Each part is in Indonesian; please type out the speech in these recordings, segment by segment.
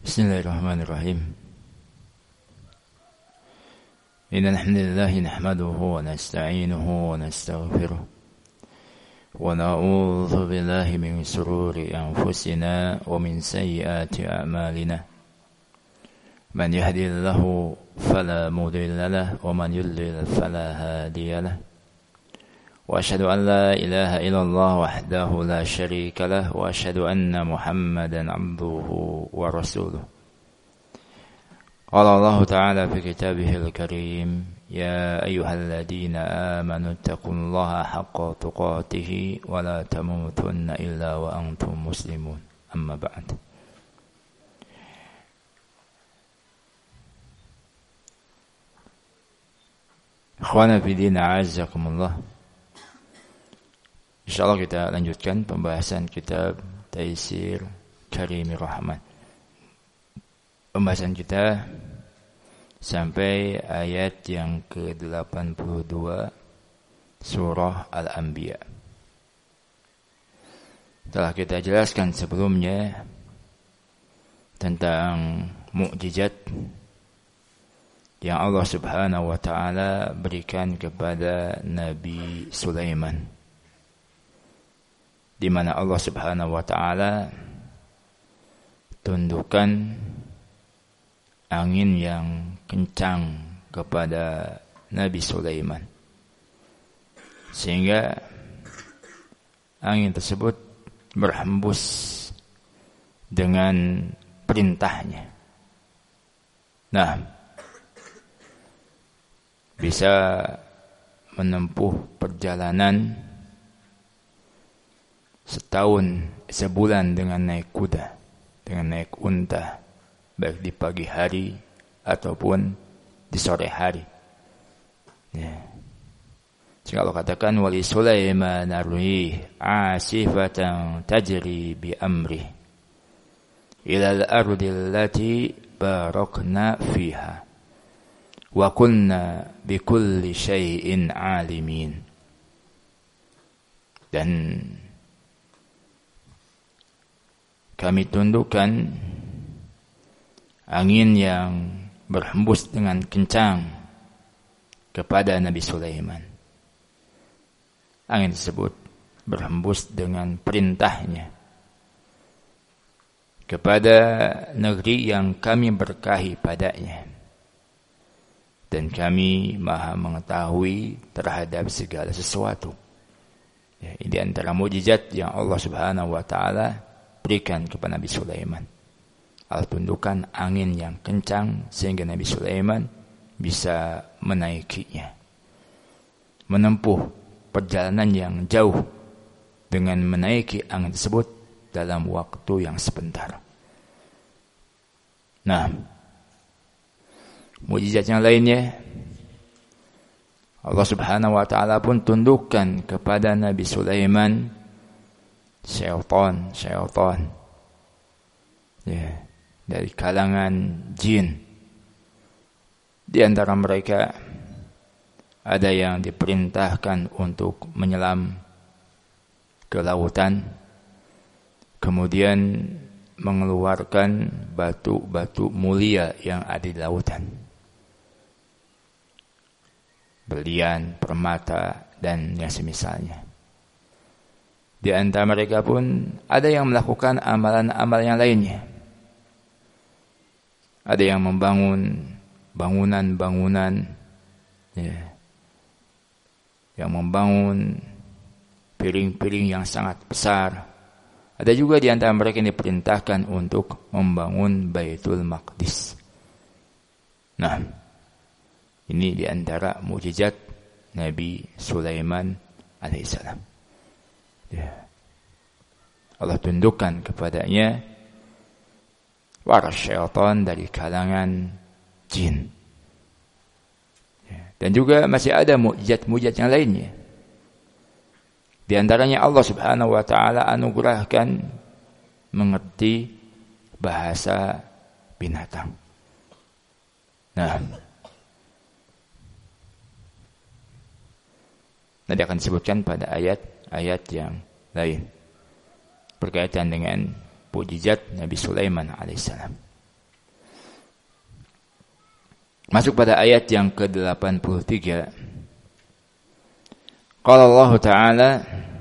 Bismillahirrahmanirrahim. Innal hamdalillah nahmaduhu wa nasta'inuhu wa nastaghfiruh wa na'udzu billahi min shururi anfusina wa min sayyiati a'malina. Man yahdihillahu fala mudilla lahu wa man yudlil fala hadiya lahu. Wa asyhadu an la ilaha illallah wahdahu la syarika lahu wa asyhadu anna Muhammadan 'abduhu wa rasuluh. Qala Allah Ta'ala fi kitabihil karim, ya ayyuhalladzina amanu taqullaha haqqa tuqatih wa la tamutunna illa wa antum muslimun. Amma ba'd. Ikhwana fi din, a'azzakumullah. Insyaallah kita lanjutkan pembahasan kitab Taisir Karimir Rahman. Pembahasan kita sampai ayat yang ke-82 surah Al-Anbiya. Telah kita jelaskan sebelumnya tentang mukjizat yang Allah Subhanahu wa taala berikan kepada Nabi Sulaiman, di mana Allah Subhanahu wa taala tundukkan angin yang kencang kepada Nabi Sulaiman, sehingga angin tersebut berhembus dengan perintahnya. Nah, bisa menempuh perjalanan sebulan dengan naik kuda, dengan naik unta, baik di pagi hari ataupun di sore hari. Ya. Jika Allah katakan wali Sulaiman ar-rih asifatan tajri bi amri ila al-ardi allati barakna fiha wa kunna bi kulli syai'in alimin. Dan kami tundukkan angin yang berhembus dengan kencang kepada Nabi Sulaiman. Angin tersebut berhembus dengan perintahnya kepada negeri yang kami berkahi padanya. Dan kami maha mengetahui terhadap segala sesuatu. Ya, ini antara mukjizat yang Allah Subhanahu wa taala berikan kepada Nabi Sulaiman. Al-tundukan angin yang kencang sehingga Nabi Sulaiman bisa menaikinya, menempuh perjalanan yang jauh dengan menaiki angin tersebut dalam waktu yang sebentar. Nah, mukjizat yang lainnya, Allah Subhanahu wa taala pun tundukkan kepada Nabi Sulaiman syaitan, ya, dari kalangan jin. Di antara mereka ada yang diperintahkan untuk menyelam ke lautan, kemudian mengeluarkan batu-batu mulia yang ada di lautan, berlian, permata, dan yang semisalnya. Di antara mereka pun ada yang melakukan amalan-amalan yang lainnya. Ada yang membangun bangunan-bangunan, ya, yang membangun piring-piring yang sangat besar. Ada juga di antara mereka yang diperintahkan untuk membangun Baitul Maqdis. Nah, ini di antara mukjizat Nabi Sulaiman alaihissalam. Ya. Allah tundukkan kepadanya waras syaitan dari kalangan jin. Ya. Dan juga masih ada mukjizat-mukjizat yang lainnya. Di antaranya Allah Subhanahu wa taala anugerahkan mengerti bahasa binatang. Nah, nanti akan disebutkan pada ayat-ayat yang lain berkaitan dengan mukjizat Nabi Sulaiman alaihissalam. Masuk pada ayat yang ke-83. Qala Allah Ta'ala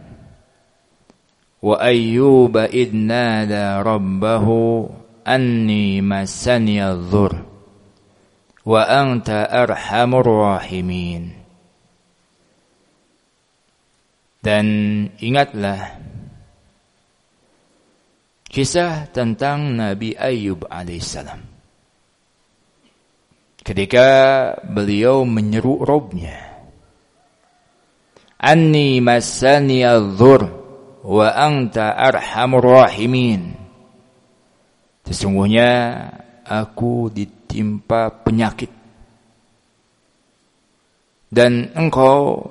wa ayyuba idh nada rabbahu anni massaniya dhur wa anta arhamur rahimin. Dan ingatlah kisah tentang Nabi Ayyub alaihissalam ketika beliau menyeru Rabb-Nya, anni massaniya dhur wa anta arhamur rahimin. Sesungguhnya aku ditimpa penyakit dan engkau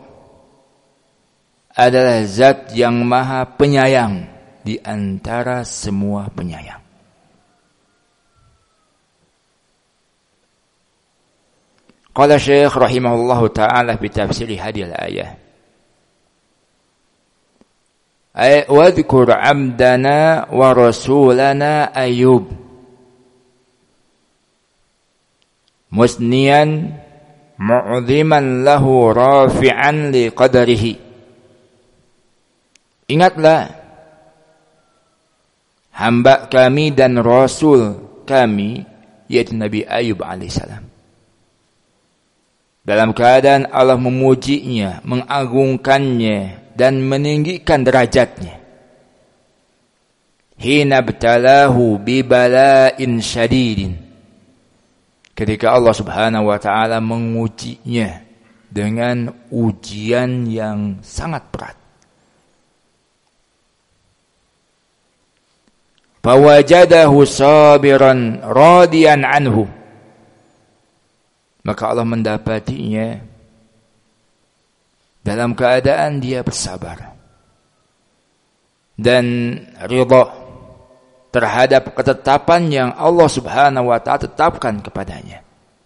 adalah zat yang maha penyayang di antara semua penyayang. Qala Syekh rahimahullahu ta'ala fi tafsir hadhihi al-ayah. Wadhkur 'abdana wa rasulana Ayyub musniyan mu'dhiman lahu rafi'an li qadrihi. Ingatlah hamba kami dan rasul kami, yaitu Nabi Ayyub alaihissalam, dalam keadaan Allah memujinya, mengagungkannya dan meninggikan derajatnya. Hina btalahu bi bala'in syadidin, ketika Allah Subhanahu wa taala mengujinya dengan ujian yang sangat berat. Fawajadahu sabiran radiyan anhu, maka Allah mendapatinya dalam keadaan dia bersabar dan ridha terhadap ketetapan yang Allah Subhanahu wa ta'ala tetapkan kepadanya.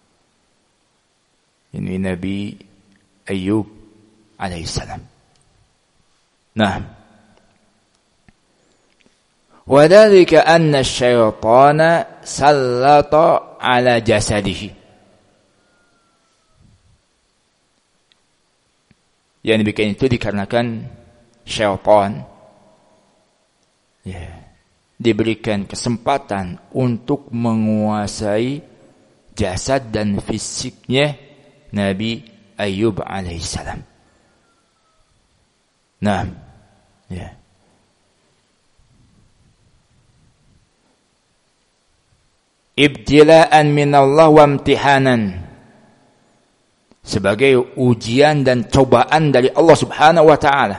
Ini Nabi Ayyub alaihissalam. Nah, وَذَلِكَ أَنَّ الشَّيْطَانَ سَلَّطَ عَلَى جَسَدِهِ. Yang demikian itu dikarenakan syaitan diberikan kesempatan untuk menguasai jasad dan fisiknya Nabi Ayyub alaihissalam. Nah, ibtila'an minallah wa imtihanan, sebagai ujian dan cobaan dari Allah Subhanahu wa ta'ala.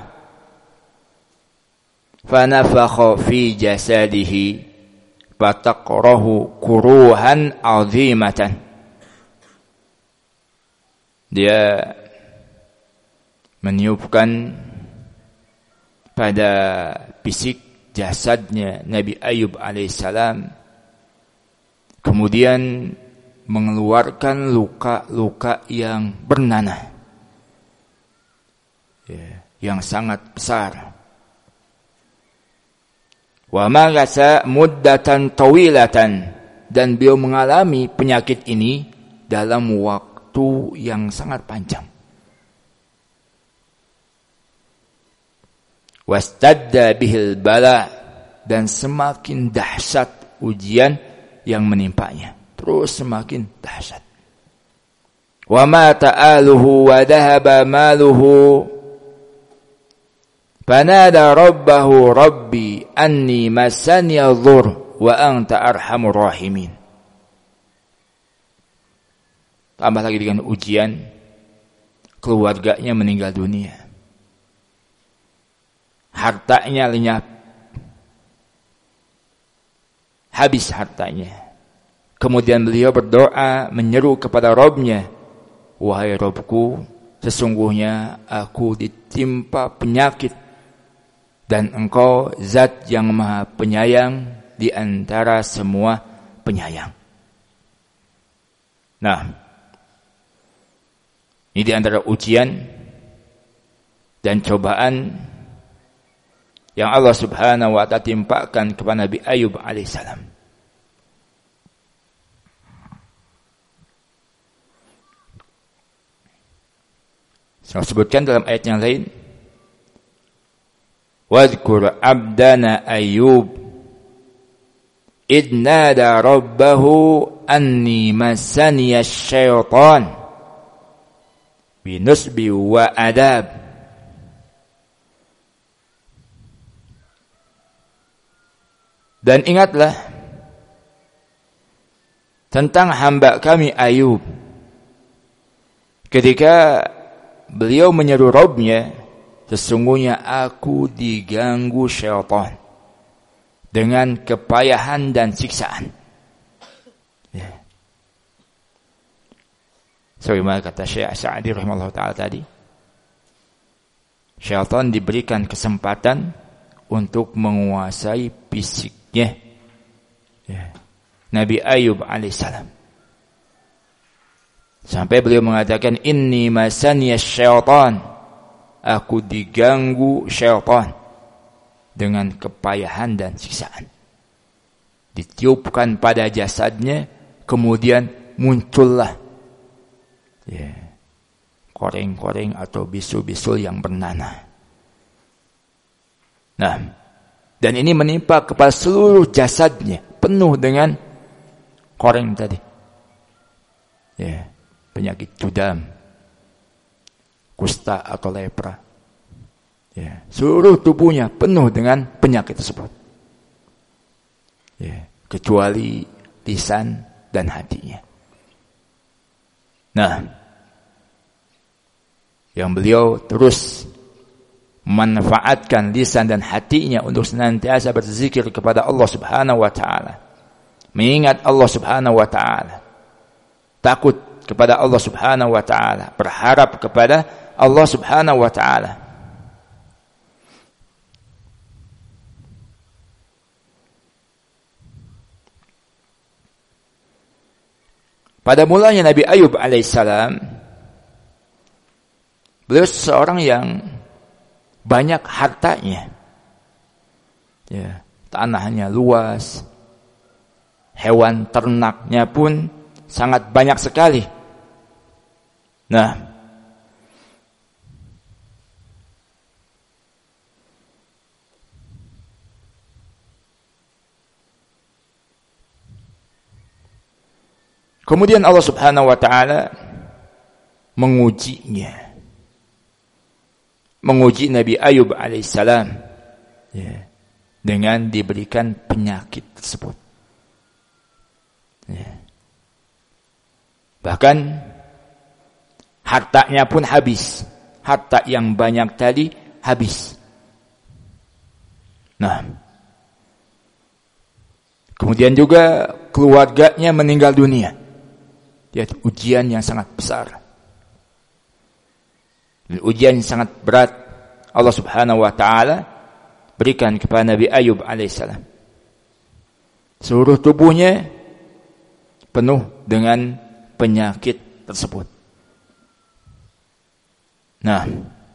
Fanafakha fi jasadihi fataqrahu kuruhan azimatan. Dia meniupkan pada fisik jasadnya Nabi Ayyub alaihissalam, kemudian mengeluarkan luka-luka yang bernanah, yang sangat besar. Wa magasa muddatan tawilatan, dan beliau mengalami penyakit ini dalam waktu yang sangat panjang. Wastadda bihil bala, dan semakin dahsyat ujian yang menimpanya, terus semakin dahsyat. Wa mata aluhu wa dhahaba maluhu fanada rabbahu rabbi anni massani adh-dhur wa anta arhamur rahimin. Tambah lagi dengan ujian, keluarganya meninggal dunia, hartanya lenyap, habis hartanya. Kemudian beliau berdoa, menyeru kepada Rabb-Nya, wahai Rabbku, sesungguhnya aku ditimpa penyakit dan engkau zat yang maha penyayang di antara semua penyayang. Nah, ini di antara ujian dan cobaan yang Allah Subhanahu wa ta'ala timpakan kepada Nabi Ayyub alaihissalam. Saya sebutkan dalam ayat yang lain, wadhkur abdana Ayyub idh nada rabbahu anni massaniya syaitan binusbi wa adab. Dan ingatlah tentang hamba kami Ayub ketika beliau menyeru Rabbnya, sesungguhnya aku diganggu syaitan dengan kepayahan dan siksaan. Ya. Sebagaimana kata Syekh Sa'di rahimahullah ta'ala tadi, syaitan diberikan kesempatan untuk menguasai fisiknya. Ya. Nabi Ayub alaihissalam. Sampai beliau mengatakan, inni masaniya syaitan, aku diganggu syaitan dengan kepayahan dan siksaan. Ditiupkan pada jasadnya, kemudian muncullah koreng-koreng atau bisul-bisul yang bernanah. Nah, dan ini menimpa kepada seluruh jasadnya, penuh dengan koreng tadi. Penyakit judam, kusta atau lepra. Seluruh tubuhnya penuh dengan penyakit tersebut. Kecuali lisan dan hatinya. Nah, yang beliau terus memanfaatkan lisan dan hatinya untuk senantiasa berzikir kepada Allah Subhanahu wa taala. Mengingat Allah Subhanahu wa taala. Takut kepada Allah Subhanahu wa taala, berharap kepada Allah Subhanahu wa taala. Pada mulanya Nabi Ayub alaihissalam, beliau seorang yang banyak hartanya. Tanahnya luas, hewan ternaknya pun sangat banyak sekali. Nah, kemudian Allah Subhanahu wa taala mengujinya. Menguji Nabi Ayub alaihissalam dengan diberikan penyakit tersebut. Bahkan hartanya pun habis. Harta yang banyak tadi habis. Nah, kemudian juga keluarganya meninggal dunia. Ujian yang sangat besar. Dan ujian yang sangat berat Allah Subhanahu wa taala berikan kepada Nabi Ayub alaihissalam. Seluruh tubuhnya penuh dengan penyakit tersebut. Nah,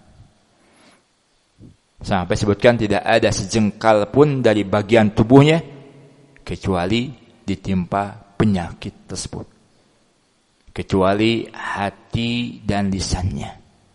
sampai sebutkan tidak ada sejengkal pun dari bagian tubuhnya kecuali ditimpa penyakit tersebut. Kecuali hati dan lisannya.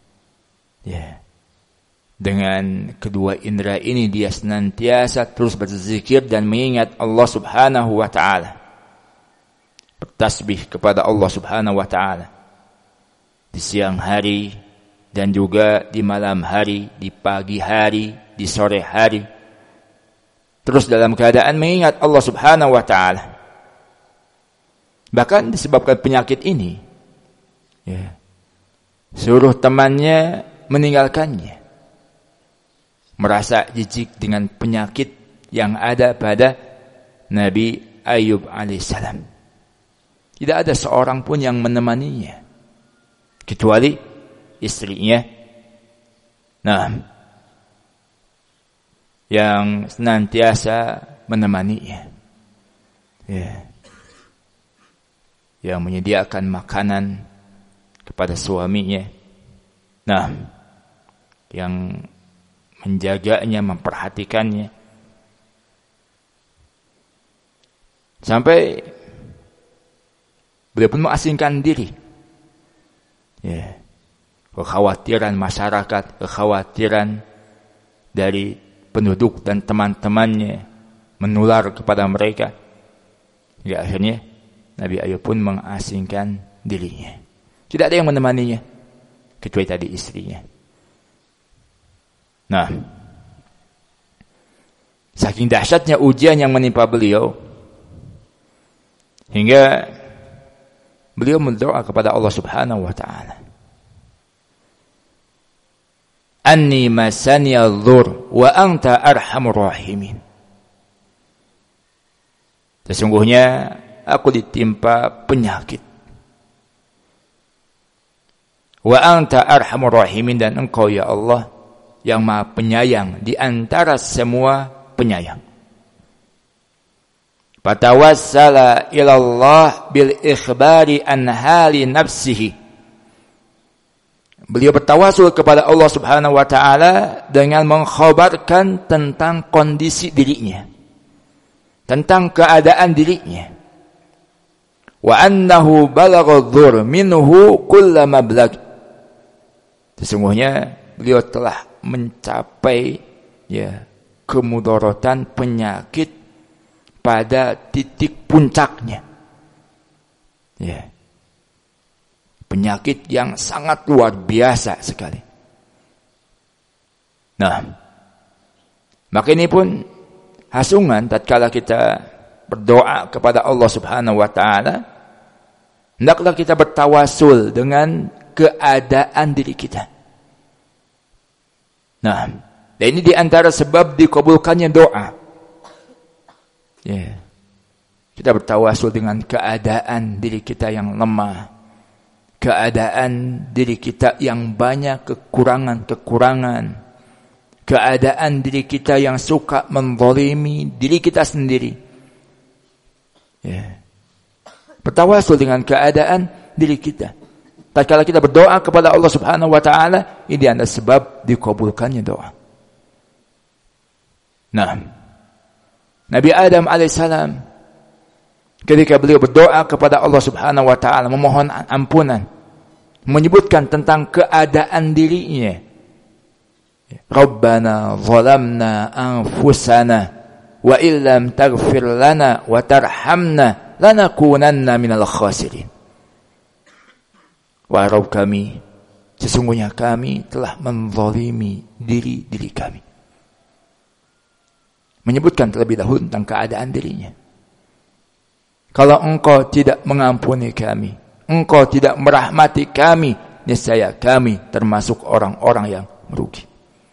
Dengan kedua indera ini dia senantiasa terus berzikir dan mengingat Allah Subhanahu wa taala. Bertasbih kepada Allah Subhanahu wa taala di siang hari dan juga di malam hari, di pagi hari, di sore hari. Terus dalam keadaan mengingat Allah Subhanahu wa taala. Bahkan disebabkan penyakit ini, seluruh temannya meninggalkannya. Merasa jijik dengan penyakit yang ada pada Nabi Ayub alaihissalam. Tidak ada seorang pun yang menemaninya kecuali istrinya. Nah, yang senantiasa menemaninya. Yang menyediakan makanan kepada suaminya. Nah, yang menjaganya, memperhatikannya. Sampai beliau pun mengasingkan diri. kekhawatiran masyarakat, kekhawatiran dari penduduk dan teman-temannya menular kepada mereka. Ya, akhirnya Nabi Ayub pun mengasingkan dirinya. Tidak ada yang menemaninya kecuali tadi istrinya. Nah, saking dahsyatnya ujian yang menimpa beliau hingga beliau berdoa kepada Allah Subhanahu wa taala. Anni masani adh-dhur wa anta arhamur rahimin. Sesungguhnya aku ditimpa penyakit. Wa anta arhamur rahimin, dan engkau ya Allah yang Maha Penyayang di antara semua penyayang. Fatawassala ila Allah bil ikhbari an hali nafsihi. Beliau bertawasul kepada Allah Subhanahu wa taala dengan mengkhabarkan tentang kondisi dirinya, tentang keadaan dirinya. Wa annahu balagha dzur minhu kulla mablag. Sesungguhnya beliau telah mencapai kemudaratan penyakit pada titik puncaknya. Penyakit yang sangat luar biasa sekali. Nah, maka ini pun hasungan tatkala kita berdoa kepada Allah Subhanahu wa taala, hendaklah kita bertawasul dengan keadaan diri kita. Nah, dan ini di antara sebab dikabulkannya doa. Kita bertawasul dengan keadaan diri kita yang lemah, keadaan diri kita yang banyak kekurangan-kekurangan, keadaan diri kita yang suka menzalimi diri kita sendiri. Bertawasul dengan keadaan diri kita. Tatkala kita berdoa kepada Allah Subhanahu wa taala, ini adalah sebab dikabulkannya doa. Nah, Nabi Adam alaihissalam ketika beliau berdoa kepada Allah Subhanahu wa taala memohon ampunan, menyebutkan tentang keadaan dirinya. Rabbana zalamna anfusana wa illam taghfir lana wa tarhamna lanakunanna minal khasirin. Wahai Rabb kami, sesungguhnya kami telah menzalimi diri kami. Menyebutkan terlebih dahulu tentang keadaan dirinya. Kalau engkau tidak mengampuni kami, engkau tidak merahmati kami, niscaya kami termasuk orang-orang yang merugi.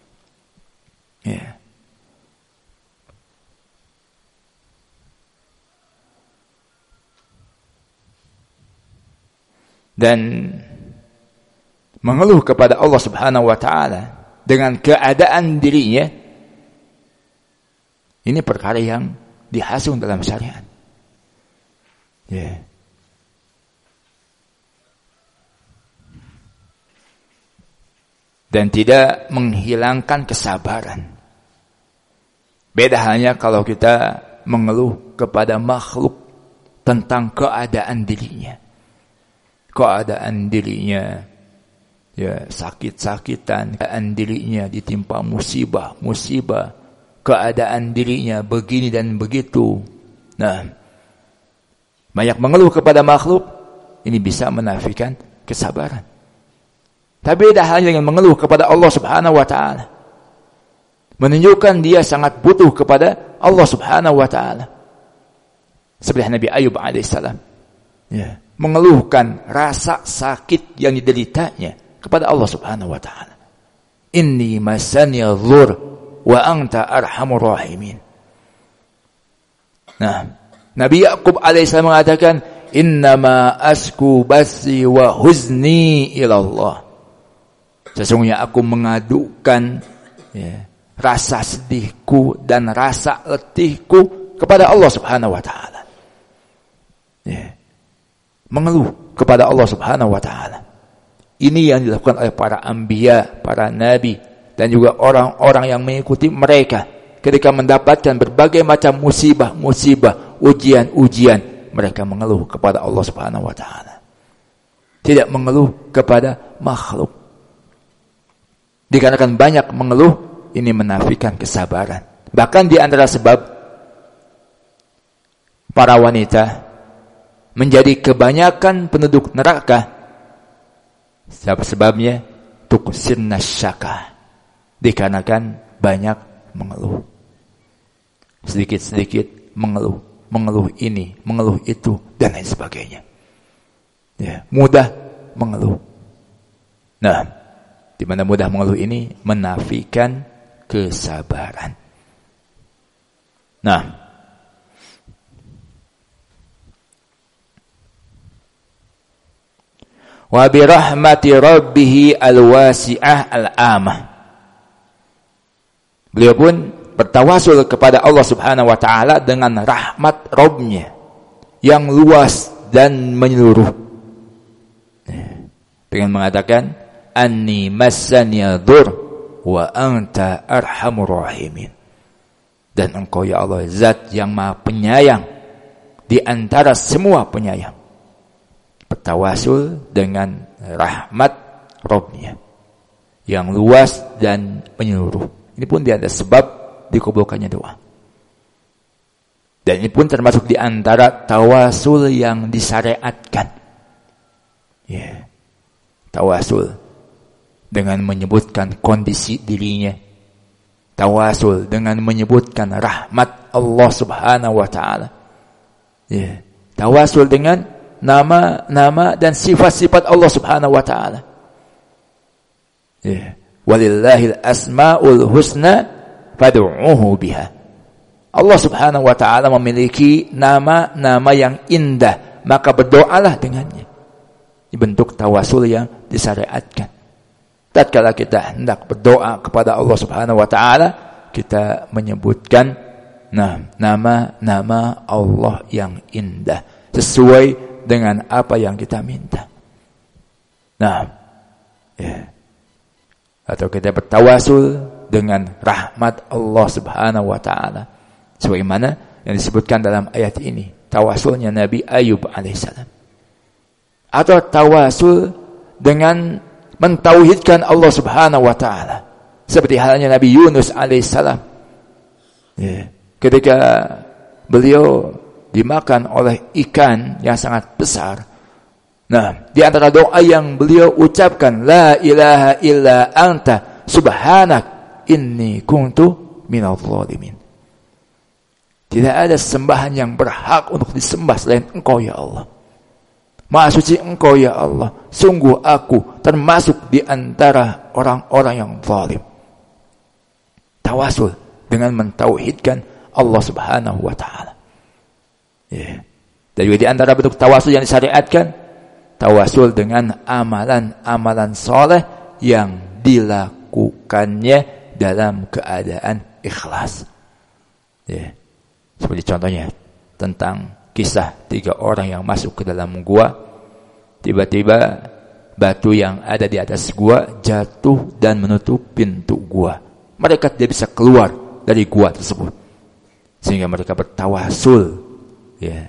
Dan mengeluh kepada Allah Subhanahu wa taala dengan keadaan dirinya, ini perkara yang dihasung dalam syariat. Dan tidak menghilangkan kesabaran. Beda halnya kalau kita mengeluh kepada makhluk tentang keadaan dirinya. Keadaan dirinya sakit-sakitan, keadaan dirinya ditimpa musibah, keadaan dirinya begini dan begitu. Nah, banyak mengeluh kepada makhluk, ini bisa menafikan kesabaran. Tapi beda halnya dengan mengeluh kepada Allah Subhanahu wa taala. Menunjukkan dia sangat butuh kepada Allah Subhanahu wa taala. Seperti Nabi Ayub alaihissalam. Mengeluhkan rasa sakit yang dideritanya kepada Allah Subhanahu wa taala. Inni masani adh-dhur wa anta arhamur rahimin. Nah, Nabi Yaqub alaihissalam mengatakan, innama asku basi wa huzni ila Allah. Sesungguhnya aku mengadukan rasa sedihku dan rasa letihku kepada Allah Subhanahu wa taala. Mengeluh kepada Allah Subhanahu wa taala. Ini yang dilakukan oleh para anbiya, para nabi, dan juga orang-orang yang mengikuti mereka ketika mendapatkan berbagai macam musibah, ujian, mereka mengeluh kepada Allah Subhanahu wa taala. Tidak mengeluh kepada makhluk. Dikarenakan banyak mengeluh, ini menafikan kesabaran. Bahkan di antara sebab para wanita menjadi kebanyakan penduduk neraka, siapa sebabnya? Tuksirna syaka, dikarenakan banyak mengeluh. Sedikit-sedikit mengeluh ini, mengeluh itu, dan lain sebagainya. Ya, mudah mengeluh. Nah, di mana mudah mengeluh ini menafikan kesabaran. Nah, wa bi rahmati rabbih al-wasi'ah al-amah. Beliau pun bertawasul kepada Allah Subhanahu wa taala dengan rahmat Rabb-Nya yang luas dan menyeluruh. Dengan mengatakan anni massaniya dzur wa anta arhamur rahimin. Dan engkau ya Allah zat yang maha penyayang di antara semua penyayang. Bertawasul dengan rahmat Rabb-Nya yang luas dan menyeluruh. Ini pun dia ada sebab dikabulkannya doa. Dan ini pun termasuk di antara tawasul yang disyariatkan. Ya. Tawasul dengan menyebutkan kondisi dirinya. Tawasul dengan menyebutkan rahmat Allah Subhanahu wa taala. Ya. Tawasul dengan nama-nama dan sifat-sifat Allah Subhanahu wa taala. Ya. Walillahil asmaul husna fad'uuhu biha. Allah Subhanahu wa taala memiliki nama-nama yang indah, maka berdoalah dengannya. Ini bentuk tawasul yang disyariatkan. Tatkala kita hendak berdoa kepada Allah Subhanahu wa taala, kita menyebutkan nama-nama Allah yang indah sesuai dengan apa yang kita minta. Nah, ya. Atau kita bertawasul dengan rahmat Allah Subhanahu wa taala. Sebagaimana yang disebutkan dalam ayat ini, tawasulnya Nabi Ayub alaihissalam. Atau tawasul dengan mentauhidkan Allah Subhanahu wa taala. Seperti halnya Nabi Yunus alaihissalam. Ya. Ketika beliau dimakan oleh ikan yang sangat besar. Nah, di antara doa yang beliau ucapkan, la ilaha illa anta subhanak inni kuntu minadh dhalimin. Tidak ada sembahan yang berhak untuk disembah selain Engkau ya Allah. Maha suci Engkau ya Allah. Sungguh aku termasuk di antara orang-orang yang zalim. Tawasul dengan mentauhidkan Allah Subhanahu wa taala. Ya. Dan juga di antara bentuk tawasul yang disyariatkan, tawasul dengan amalan-amalan soleh yang dilakukannya dalam keadaan ikhlas. Ya. Seperti contohnya tentang kisah 3 orang yang masuk ke dalam gua. Tiba-tiba batu yang ada di atas gua jatuh dan menutup pintu gua. Mereka tidak bisa keluar dari gua tersebut. Sehingga mereka bertawasul, ya,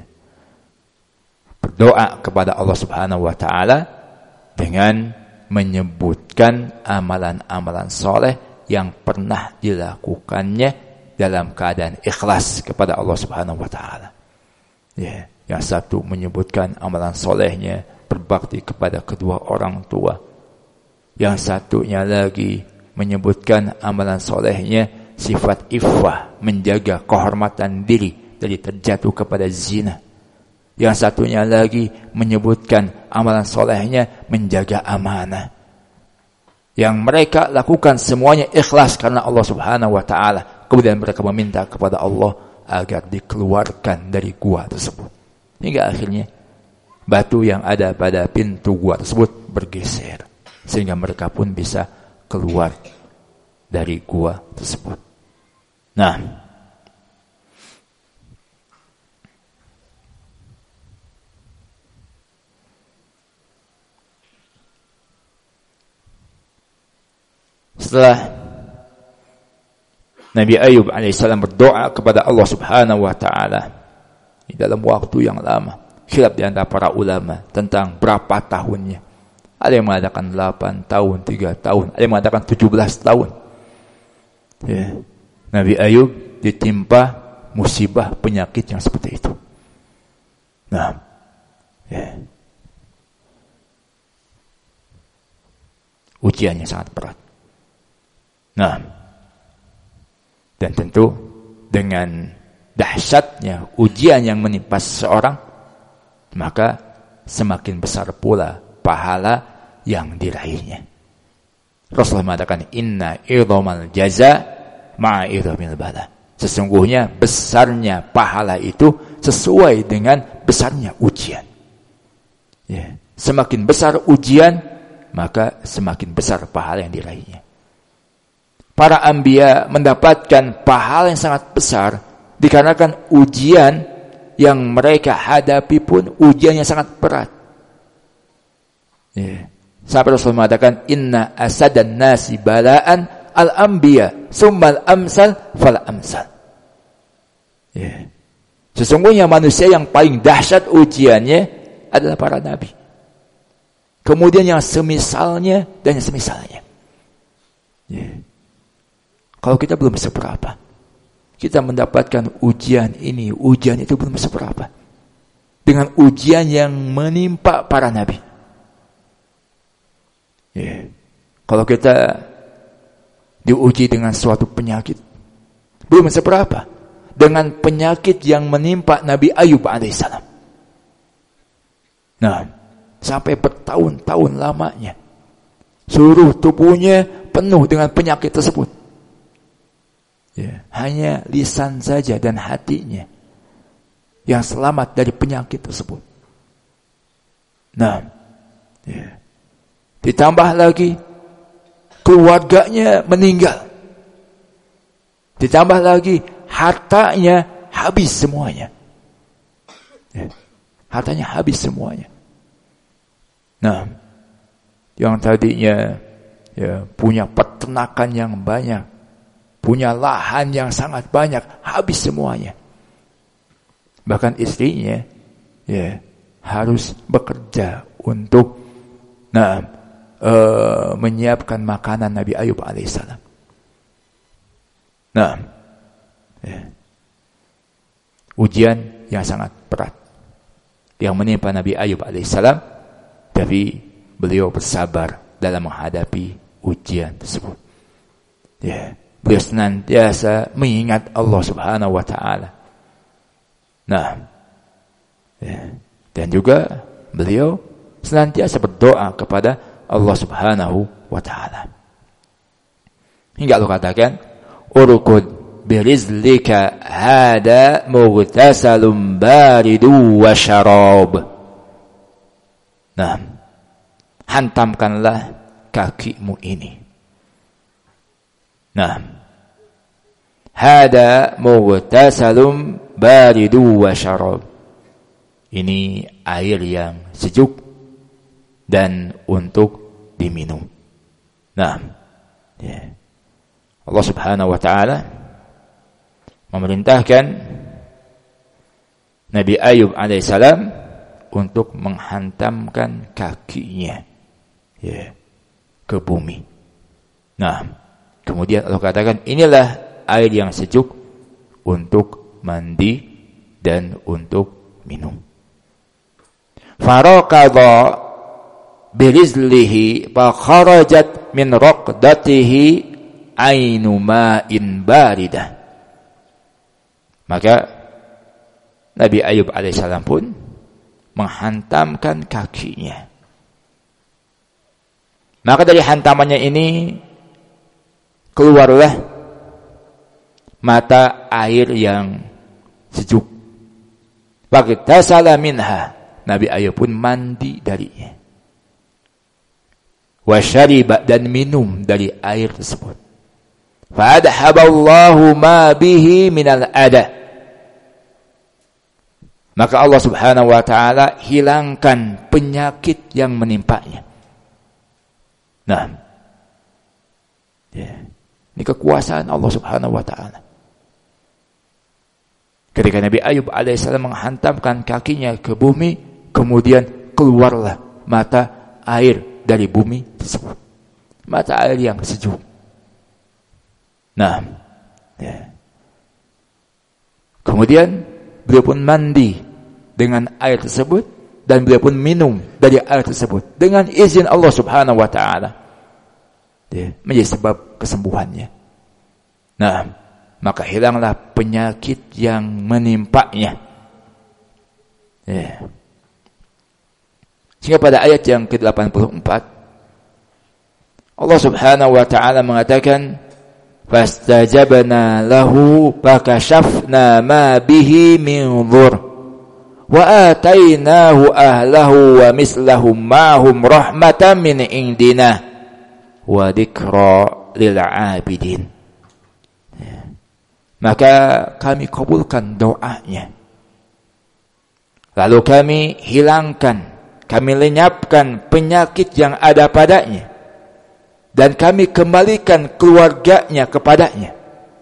berdoa kepada Allah Subhanahu wa taala dengan menyebutkan amalan-amalan soleh yang pernah dilakukannya dalam keadaan ikhlas kepada Allah Subhanahu wa taala. Ya, yang satu menyebutkan amalan solehnya berbakti kepada kedua orang tua. Yang satunya lagi menyebutkan amalan solehnya sifat iffah, menjaga kehormatan diri dari terjatuh kepada zina. Yang satunya lagi menyebutkan amalan solehnya menjaga amanah. Yang mereka lakukan semuanya ikhlas karena Allah Subhanahu wa taala. Kemudian mereka meminta kepada Allah agar dikeluarkan dari gua tersebut. Hingga akhirnya batu yang ada pada pintu gua tersebut bergeser. Sehingga mereka pun bisa keluar dari gua tersebut. Nah, setelah Nabi Ayub alaihissalam berdoa kepada Allah Subhanahu wa taala di dalam waktu yang lama. Khilaf di antara para ulama tentang berapa tahunnya. Ada yang mengatakan 8 tahun, 3 tahun, ada yang mengatakan 17 tahun. Ya. Nabi Ayub ditimpa musibah penyakit yang seperti itu. Nah, ya. Ujiannya sangat berat. Nah, dan tentu dengan dahsyatnya ujian yang menimpa seseorang, maka semakin besar pula pahala yang diraihnya. Rasulullah mengatakan, inna idhamal jaza ma'a idhamil bala. Sesungguhnya besarnya pahala itu sesuai dengan besarnya ujian. Ya. Semakin besar ujian, maka semakin besar pahala yang diraihnya. Para anbiya mendapatkan pahala yang sangat besar dikarenakan ujian yang mereka hadapi pun ujian yang sangat berat. Ya. Sampai Rasul mengatakan, inna asadan nasi bala'an al-anbiya summal amsal fal amsal. Ya. Sesungguhnya manusia yang paling dahsyat ujiannya adalah para nabi. Kemudian yang semisalnya dan yang semisalnya. Ya. Kalau kita belum seberapa, kita mendapatkan ujian ini, ujian itu belum seberapa. Dengan ujian yang menimpa para nabi. Ya. Kalau kita diuji dengan suatu penyakit, belum seberapa dengan penyakit yang menimpa Nabi Ayub alaihissalam. Nah, sampai bertahun-tahun lamanya seluruh tubuhnya penuh dengan penyakit tersebut. Ya, hanya lisan saja dan hatinya yang selamat dari penyakit tersebut. Nah, ya. Ditambah lagi keluarganya meninggal. Ditambah lagi hartanya habis semuanya. Ya, hartanya habis semuanya. Nah, yang tadinya ya punya peternakan yang banyak, punya lahan yang sangat banyak, habis semuanya. Bahkan istrinya ya harus bekerja untuk menyiapkan makanan Nabi Ayub alaihissalam. Nah, ya. Ujian yang sangat berat yang menimpa Nabi Ayub alaihissalam, tapi beliau bersabar dalam menghadapi ujian tersebut. Ya, beliau senantiasa mengingat Allah Subhanahu wa taala. Nah, ya. Dan juga beliau senantiasa berdoa kepada Allah Subhanahu wa taala. Hingga Allah katakan, "Urkud birizlika hada mughtasalun baridu wa syarab." Nah, hantamkanlah kakimu ini. Nah, hada mughtasalun baridu wa syarab. Ini air yang sejuk dan untuk diminum. Nah, ya. Allah Subhanahu wa taala memerintahkan Nabi Ayub alaihissalam untuk menghantamkan kakinya ya ke bumi. Nah, kemudian Allah katakan, inilah air yang sejuk untuk mandi dan untuk minum. Faraqadha birizlihi fa kharajat min raqdatihi ainu ma'in baridah. Maka Nabi Ayub alaihissalam pun menghantamkan kakinya. Maka dari hantamannya ini keluarlah mata air yang sejuk. Faghtasala minha. Nabi Ayub pun mandi darinya. Wa syariba, dan minum dari air tersebut. Fa adhaballahu ma bihi minal adha. Maka Allah Subhanahu wa taala hilangkan penyakit yang menimpanya. Nah, ya. Ini kekuasaan Allah Subhanahu wa taala. Ketika Nabi Ayub alaihissalam menghantamkan kakinya ke bumi, kemudian keluarlah mata air dari bumi tersebut. Mata air yang sejuk. Nah, ya. Kemudian beliau pun mandi dengan air tersebut dan beliau pun minum dari air tersebut dengan izin Allah Subhanahu wa taala. Ya, menjadi sebab kesembuhannya. Nah, maka hilanglah penyakit yang menimpanya. Ya. Sehingga pada ayat yang ke-84 Allah Subhanahu wa taala mengatakan fastajabna lahu fakashafna ma bihi min dhur wa atainahu ahlahu wa mislahum ma'hum rahmatan min indina wa dzikra lil 'abidin. Maka kami kabulkan doanya. Lalu kami hilangkan, kami lenyapkan penyakit yang ada padanya. Dan kami kembalikan keluarganya kepadanya.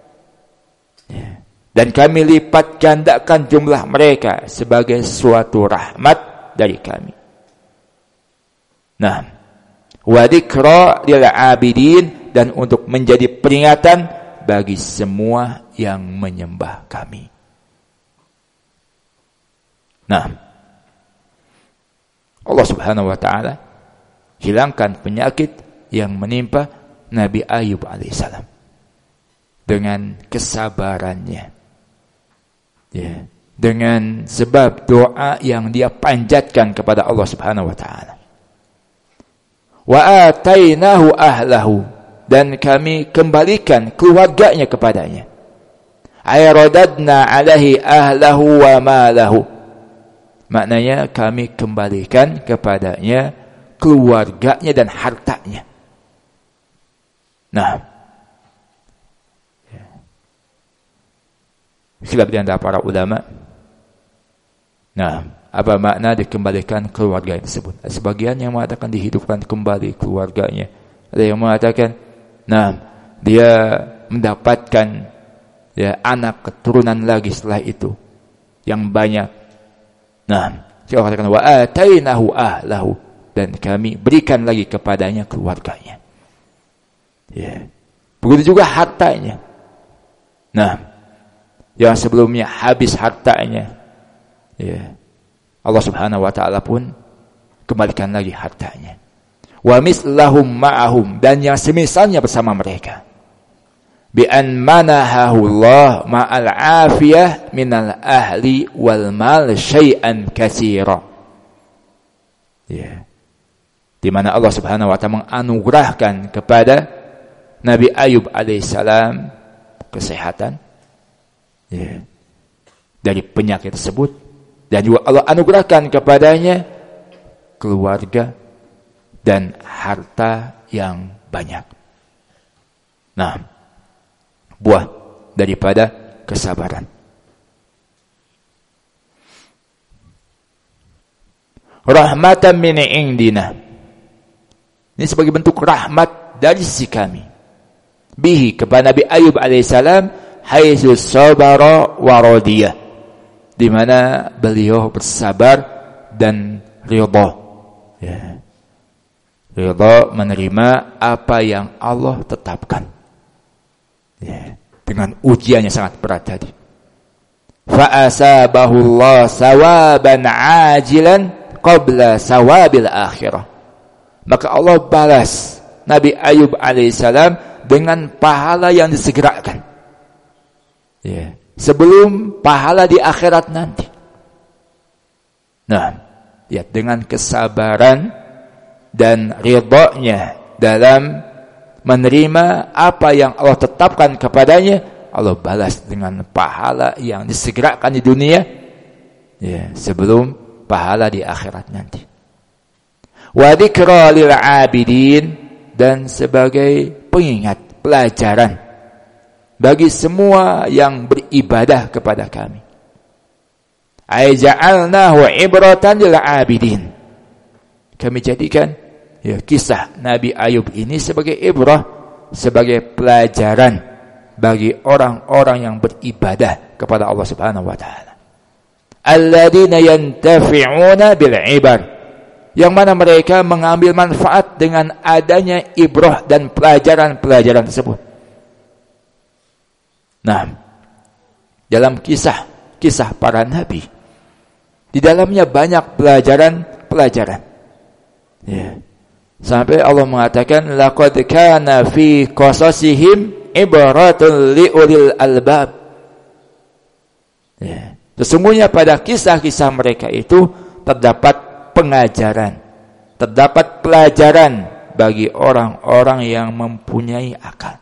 Dan kami lipat gandakan jumlah mereka sebagai suatu rahmat dari kami. Nah, wa dzikra lil 'abidin, dan untuk menjadi peringatan bagi semua yang menyembah kami. Nah, Allah Subhanahu wa taala hilangkan penyakit yang menimpa Nabi Ayub alaihissalam dengan kesabarannya, ya, dengan sebab doa yang dia panjatkan kepada Allah Subhanahu wa taala. Wa atainahu ahlahu, dan kami kembalikan keluarganya kepadanya. Ay radadna alaihi ahlahu wa malahu, maknanya kami kembalikan kepadanya keluarganya dan hartanya. Nah, khilaf di antara para ulama. Nah, apa makna dikembalikan keluarga tersebut? Sebagian yang mengatakan dihidupkan kembali keluarganya. Ada yang mengatakan, nah, dia mendapatkan ya anak keturunan lagi setelah itu yang banyak. Nah, saya katakan wa atainahu ahlahu, dan kami berikan lagi kepadanya keluarganya. Ya. Begitu juga hartanya. Nah, yang sebelumnya habis hartanya, ya, Allah Subhanahu wa taala pun kembalikan lagi hartanya. Wa mislahum ma'ahum, dan yang semisalnya bersama mereka. Bi an manahahu Allah ma'al afiyah minal ahli wal mal syai'an katsira. Ya. Di mana Allah Subhanahu wa taala menganugerahkan kepada Nabi Ayub alaihissalam kesehatan, ya, dari penyakit tersebut, dan juga Allah anugerahkan kepadanya keluarga dan harta yang banyak. Nah, buah daripada kesabaran. Rahmatan min indina, ini sebagai bentuk rahmat dari sisi kami. Bihi, kepada Nabi Ayub alaihissalam, haitsu sabara wa radiyah, di mana beliau bersabar dan ridha, ya, ridha menerima apa yang Allah tetapkan, ya, dengan ujian yang sangat berat tadi. Fa asabahu Allah sawaban ajilan qabla sawabil akhirah, maka Allah balas Nabi Ayub alaihissalam dengan pahala yang disegerakan, ya, sebelum pahala di akhirat nanti. Nah, ya, dengan kesabaran dan ridha-Nya dalam menerima apa yang Allah tetapkan kepadanya, Allah balas dengan pahala yang disegerakan di dunia, ya, sebelum pahala di akhirat nanti. Wa dzikra lil 'abidin, dan sebagai pengingat, pelajaran bagi semua yang beribadah kepada kami. Ay ja'alnahu ibratan lil 'abidin, kami jadikan, ya, kisah Nabi Ayub ini sebagai ibrah, sebagai pelajaran bagi orang-orang yang beribadah kepada Allah Subhanahu wa taala. Alladzina yantafi'una bil ibar, yang mana mereka mengambil manfaat dengan adanya ibrah dan pelajaran-pelajaran tersebut. Nah, dalam kisah para nabi, di dalamnya banyak pelajaran. Ya. Sampai Allah mengatakan, laqad kana fi qasasihim ibratun liulil albab. Ya. Sesungguhnya pada kisah-kisah mereka itu terdapat pengajaran, terdapat pelajaran bagi orang-orang yang mempunyai akal.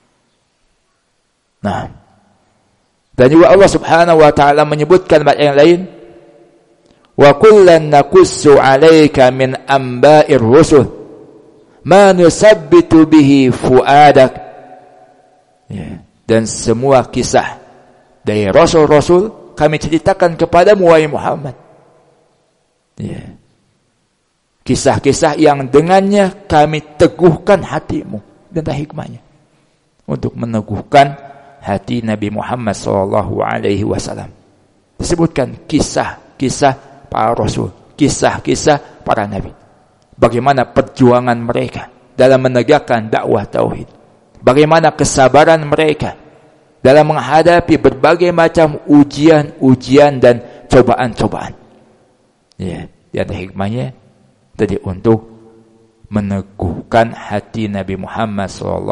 Nah, dan juga Allah Subhanahu wa taala menyebutkan ayat yang lain, wa kullan naqussu 'alaika min amba'ir rusul ma nusabbitu bihi fuadak. Ya, dan semua kisah dari rasul-rasul kami ceritakan kepadamu wahai Muhammad. Ya. Kisah-kisah yang dengannya kami teguhkan hatimu, dan hikmahnya untuk meneguhkan hati Nabi Muhammad SAW. Disebutkan kisah-kisah para rasul, kisah-kisah para nabi. Bagaimana perjuangan mereka dalam menegakkan dakwah tauhid. Bagaimana kesabaran mereka dalam menghadapi berbagai macam ujian-ujian dan cobaan-cobaan. Ya, ada hikmahnya tadi untuk meneguhkan hati Nabi Muhammad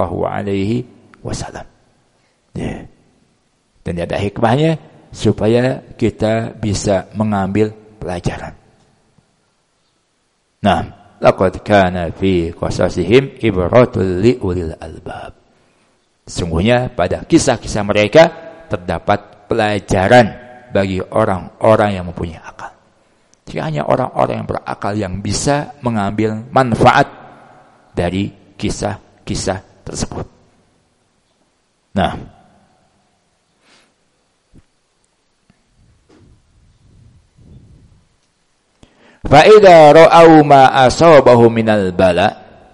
SAW. Ya. Dan ada hikmahnya supaya kita bisa mengambil pelajaran. Nah, laqad kana fi qasasihim ibratul liulil albab. Sungguhnya pada kisah-kisah mereka terdapat pelajaran bagi orang-orang yang mempunyai akal. Jika hanya orang-orang yang berakal yang bisa mengambil manfaat dari kisah-kisah tersebut. Nah, fa'idha ra'au ma asabahu minal bala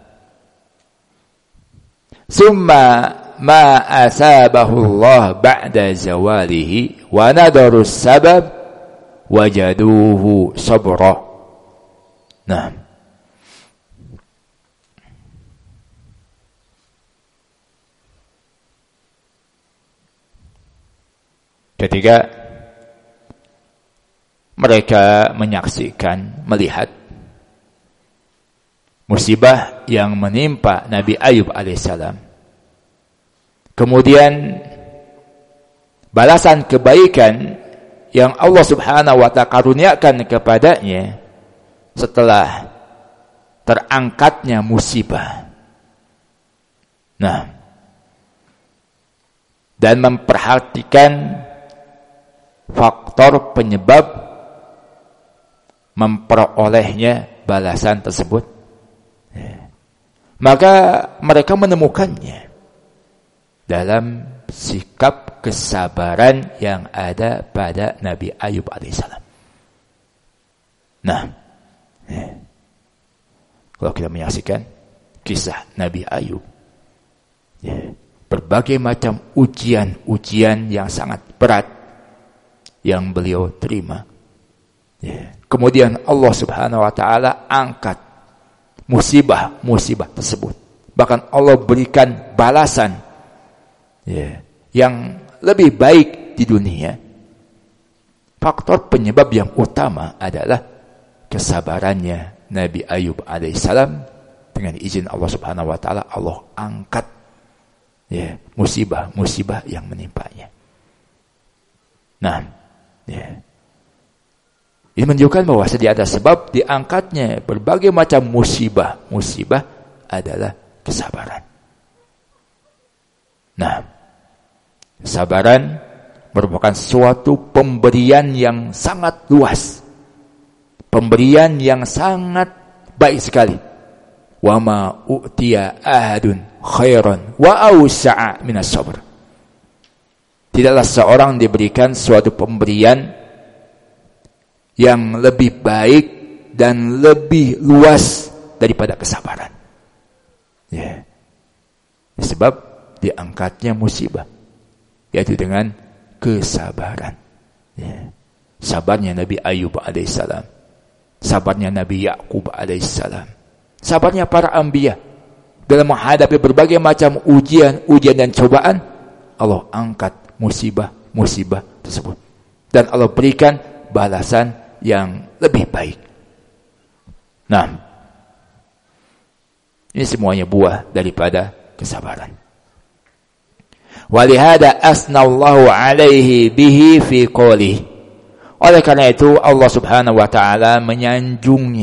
summa ma asabahu Allah ba'da zawalihi wa nadaru sabab wajaduhu sabra. Nah, ketika mereka menyaksikan, melihat musibah yang menimpa Nabi Ayub alaihissalam, kemudian balasan kebaikan yang Allah Subhanahu wa ta'ala karuniakan kepadanya setelah terangkatnya musibah. Nah, dan memperhatikan faktor penyebab memperolehnya balasan tersebut, maka mereka menemukannya dalam sikap kesabaran yang ada pada Nabi Ayub alaihissalam. Nah, kalau kita menyaksikan kisah Nabi Ayub, berbagai macam ujian-ujian yang sangat berat yang beliau terima, kemudian Allah Subhanahu wa ta'ala angkat musibah tersebut. Bahkan Allah berikan balasan yang lebih baik di dunia. Faktor penyebab yang utama adalah kesabarannya Nabi Ayub alaihissalam. Dengan izin Allah Subhanahu wa ta'ala, Allah angkat musibah yang menimpanya. Nah, ini menunjukkan bahwa ada sebab diangkatnya berbagai macam musibah adalah kesabaran. Nah, kesabaran merupakan suatu pemberian yang sangat luas, pemberian yang sangat baik sekali. Wa ma u'tiya ahadun khairan wa awsa'a minas sabr. Tidaklah seorang diberikan suatu pemberian yang lebih baik dan lebih luas daripada kesabaran. Sebab diangkatnya musibah, yaitu dengan kesabaran. Sabarnya Nabi Ayub alaihissalam sabarnya Nabi Yakub alaihissalam, sabarnya para anbiya dalam menghadapi berbagai macam ujian dan cobaan. Allah angkat musibah tersebut dan Allah berikan balasan yang lebih baik. Nah, ini semuanya buah daripada kesabaran. Walihada asnallahu alaihi bihi fi qawlihi. Oleh karena itu Allah Subhanahu wa taala menyanjung,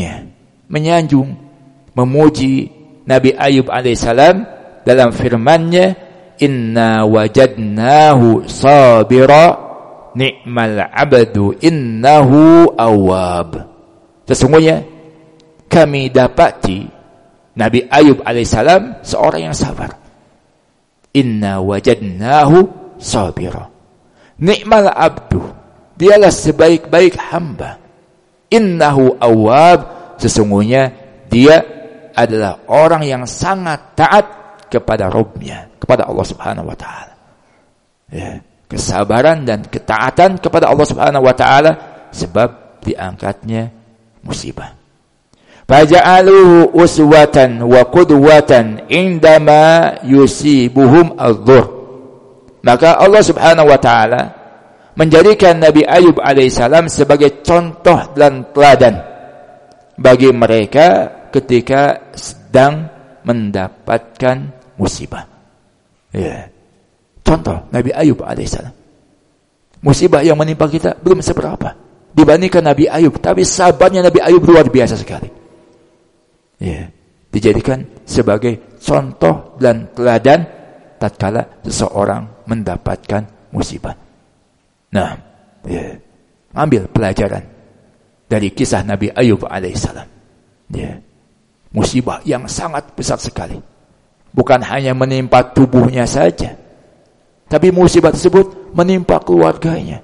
memuji Nabi Ayub alaihissalam dalam firman-Nya, inna wajadnahu sabira ni'mal 'abdu innahu awwab. Sesungguhnya kami dapati Nabi Ayub alaihissalam seorang yang sabar. Inna wajadnahu sabira. Ni'mal 'abdu, dialah sebaik-baik hamba. Innahu awwab, sesungguhnya dia adalah orang yang sangat taat kepada Rabb-Nya, kepada Allah Subhanahu wa taala. Ya, kesabaran dan ketaatan kepada Allah Subhanahu wa taala sebab diangkatnya musibah. Faja'aluhu uswatan wa qudwatan indama yusibuhum adh-dhur. Maka Allah Subhanahu wa taala menjadikan Nabi Ayub alaihissalam sebagai contoh dan teladan bagi mereka ketika sedang mendapatkan musibah. Ya. Contoh Nabi Ayub alaihissalam. Musibah yang menimpa kita belum seberapa dibandingkan Nabi Ayub, tapi sabarnya Nabi Ayub luar biasa sekali. Ya, dijadikan sebagai contoh dan teladan tatkala seseorang mendapatkan musibah. Nah, ya, ambil pelajaran dari kisah Nabi Ayub alaihissalam. Ya, musibah yang sangat besar sekali. Bukan hanya menimpa tubuhnya saja, tapi musibah tersebut menimpa keluarganya.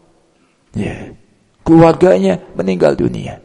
Ya, keluarganya meninggal dunia.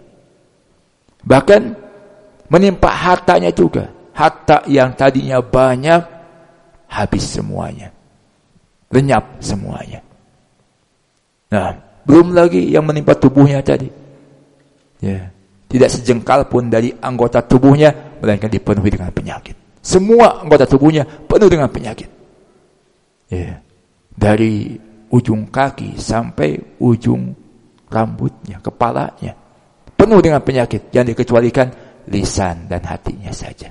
Bahkan menimpa hartanya juga. Harta yang tadinya banyak habis semuanya. Lenyap semuanya. Nah, belum lagi yang menimpa tubuhnya tadi. Ya, tidak sejengkal pun dari anggota tubuhnya melainkan dipenuhi dengan penyakit. Semua anggota tubuhnya penuh dengan penyakit. Ya, dari ujung kaki sampai ujung rambutnya, kepalanya penuh dengan penyakit yang dikecualikan lisan dan hatinya saja.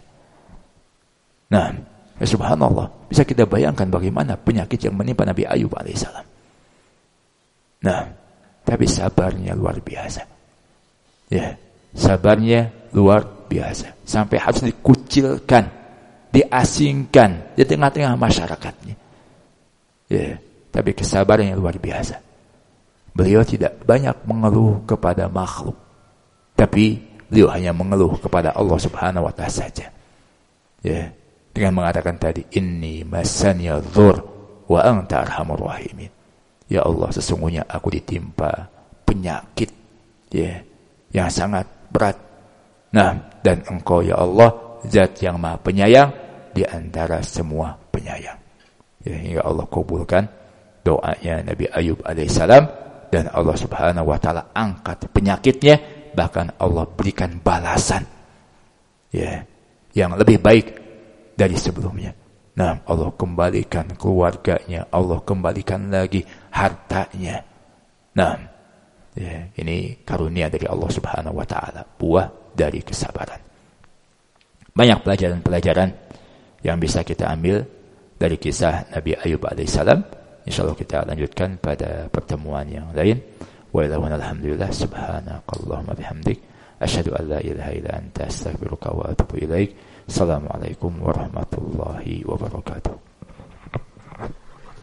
Nah, ya subhanallah, bisa kita bayangkan bagaimana penyakit yang menimpa Nabi Ayub alaihissalam. Nah, tapi sabarnya luar biasa. Ya, sabarnya luar biasa sampai harus dikucilkan, diasingkan di tengah-tengah masyarakatnya. Ya, tapi kesabarannya luar biasa. Beliau tidak banyak mengeluh kepada makhluk, tapi beliau hanya mengeluh kepada Allah Subhanahu wa taala saja. Ya, dengan mengatakan tadi, inni masaniya dzur wa anta arhamur rahimin. Ya Allah, sesungguhnya aku ditimpa penyakit, ya, yang sangat berat. Nah, dan Engkau ya Allah zat yang Maha Penyayang di antara semua penyayang. Ya, hingga Allah kabulkan doanya Nabi Ayub alaihissalam dan Allah Subhanahu wa taala angkat penyakitnya, bahkan Allah berikan balasan, ya, yang lebih baik dari sebelumnya. Nah, Allah kembalikan keluarganya, Allah kembalikan lagi hartanya. Nah, ya, ini karunia dari Allah Subhanahu wa taala, buah dari kesabaran. Banyak pelajaran-pelajaran yang bisa kita ambil dari kisah Nabi Ayub alaihissalam. Insyaallah kita lanjutkan pada pertemuan yang lain. Walhamdulillah, subhanakallahumma bihamdik, asyhadu an la ilaha illa anta, astaghfiruka wa atubu ilaik. Assalamualaikum warahmatullahi wabarakatuh.